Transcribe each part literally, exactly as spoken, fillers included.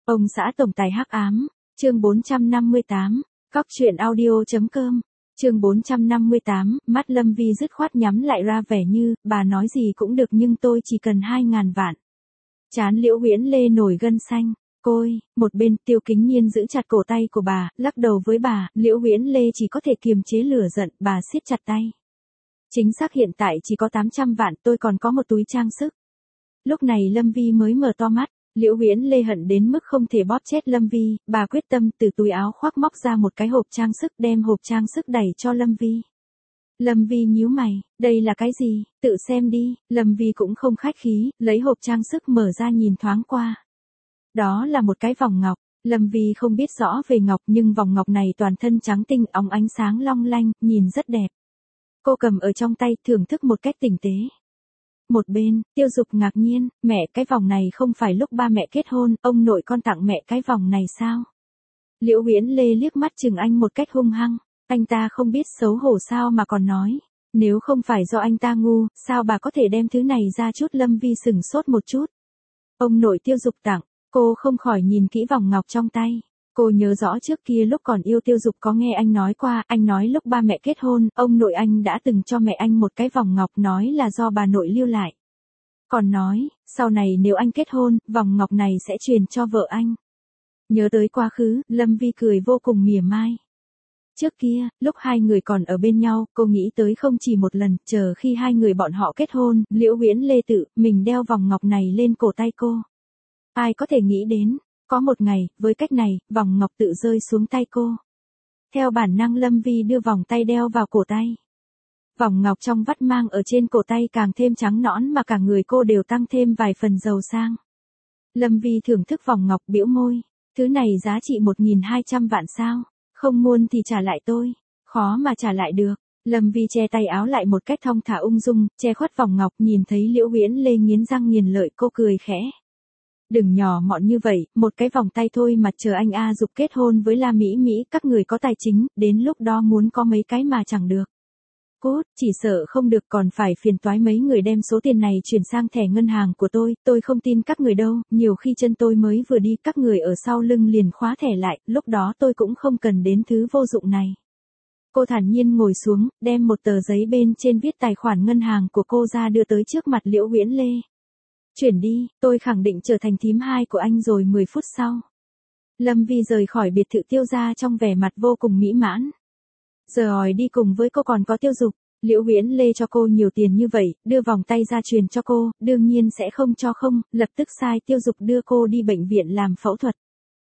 Ông xã tổng tài hắc ám, chương bốn trăm năm mươi tám, cóc truyện audio.com, chương bốn trăm năm mươi tám, mắt Lâm Vi dứt khoát nhắm lại ra vẻ như, bà nói gì cũng được nhưng tôi chỉ cần hai ngàn vạn. Trán Liễu Huyễn Lê nổi gân xanh, côi, một bên Tiêu Kính Nhiên giữ chặt cổ tay của bà, lắc đầu với bà, Liễu Huyễn Lê chỉ có thể kiềm chế lửa giận, bà siết chặt tay. Chính xác hiện tại chỉ có tám trăm vạn, tôi còn có một túi trang sức. Lúc này Lâm Vi mới mở to mắt. Liễu Huyễn Lê hận đến mức không thể bóp chết Lâm Vi, bà quyết tâm từ túi áo khoác móc ra một cái hộp trang sức, đem hộp trang sức đẩy cho Lâm Vi. Lâm Vi nhíu mày, đây là cái gì, tự xem đi. Lâm Vi cũng không khách khí, lấy hộp trang sức mở ra nhìn thoáng qua. Đó là một cái vòng ngọc. Lâm Vi không biết rõ về ngọc nhưng vòng ngọc này toàn thân trắng tinh óng ánh sáng long lanh, nhìn rất đẹp. Cô cầm ở trong tay thưởng thức một cách tinh tế. Một bên, Tiêu Dục ngạc nhiên, mẹ, cái vòng này không phải lúc ba mẹ kết hôn, ông nội con tặng mẹ cái vòng này sao? Liễu Huyễn Lê liếc mắt chừng anh một cách hung hăng, anh ta không biết xấu hổ sao mà còn nói, nếu không phải do anh ta ngu, sao bà có thể đem thứ này ra chút. Lâm Vi sừng sốt một chút. Ông nội Tiêu Dục tặng, cô không khỏi nhìn kỹ vòng ngọc trong tay. Cô nhớ rõ trước kia lúc còn yêu Tiêu Dục có nghe anh nói qua, anh nói lúc ba mẹ kết hôn, ông nội anh đã từng cho mẹ anh một cái vòng ngọc nói là do bà nội lưu lại. Còn nói, sau này nếu anh kết hôn, vòng ngọc này sẽ truyền cho vợ anh. Nhớ tới quá khứ, Lâm Vi cười vô cùng mỉa mai. Trước kia, lúc hai người còn ở bên nhau, cô nghĩ tới không chỉ một lần, chờ khi hai người bọn họ kết hôn, Liễu Huyễn Lê tự mình đeo vòng ngọc này lên cổ tay cô. Ai có thể nghĩ đến. Có một ngày, với cách này, vòng ngọc tự rơi xuống tay cô. Theo bản năng Lâm Vi đưa vòng tay đeo vào cổ tay. Vòng ngọc trong vắt mang ở trên cổ tay càng thêm trắng nõn mà cả người cô đều tăng thêm vài phần giàu sang. Lâm Vi thưởng thức vòng ngọc bĩu môi. Thứ này giá trị một nghìn hai trăm vạn sao? Không muốn thì trả lại tôi. Khó mà trả lại được. Lâm Vi che tay áo lại một cách thong thả ung dung, che khuất vòng ngọc, nhìn thấy Liễu Huyễn Lê nghiến răng nghiền lợi, cô cười khẽ. Đừng nhỏ mọn như vậy, một cái vòng tay thôi mà, chờ anh A Dục kết hôn với La Mỹ Mỹ, các người có tài chính, đến lúc đó muốn có mấy cái mà chẳng được. Cốt, chỉ sợ không được, còn phải phiền toái mấy người đem số tiền này chuyển sang thẻ ngân hàng của tôi, tôi không tin các người đâu, nhiều khi chân tôi mới vừa đi, các người ở sau lưng liền khóa thẻ lại, lúc đó tôi cũng không cần đến thứ vô dụng này. Cô thản nhiên ngồi xuống, đem một tờ giấy bên trên viết tài khoản ngân hàng của cô ra đưa tới trước mặt Liễu Huyễn Lê. Chuyển đi, tôi khẳng định trở thành thím hai của anh rồi. Mười phút sau, Lâm Vi rời khỏi biệt thự Tiêu gia trong vẻ mặt vô cùng mỹ mãn. Giờ hỏi đi cùng với cô còn có Tiêu Dục. Liễu Huyễn Lê cho cô nhiều tiền như vậy, đưa vòng tay ra truyền cho cô, đương nhiên sẽ không cho không, lập tức sai Tiêu Dục đưa cô đi bệnh viện làm phẫu thuật.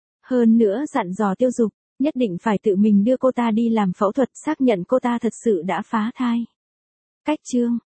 Hơn nữa dặn dò Tiêu Dục, nhất định phải tự mình đưa cô ta đi làm phẫu thuật, xác nhận cô ta thật sự đã phá thai. Cách chương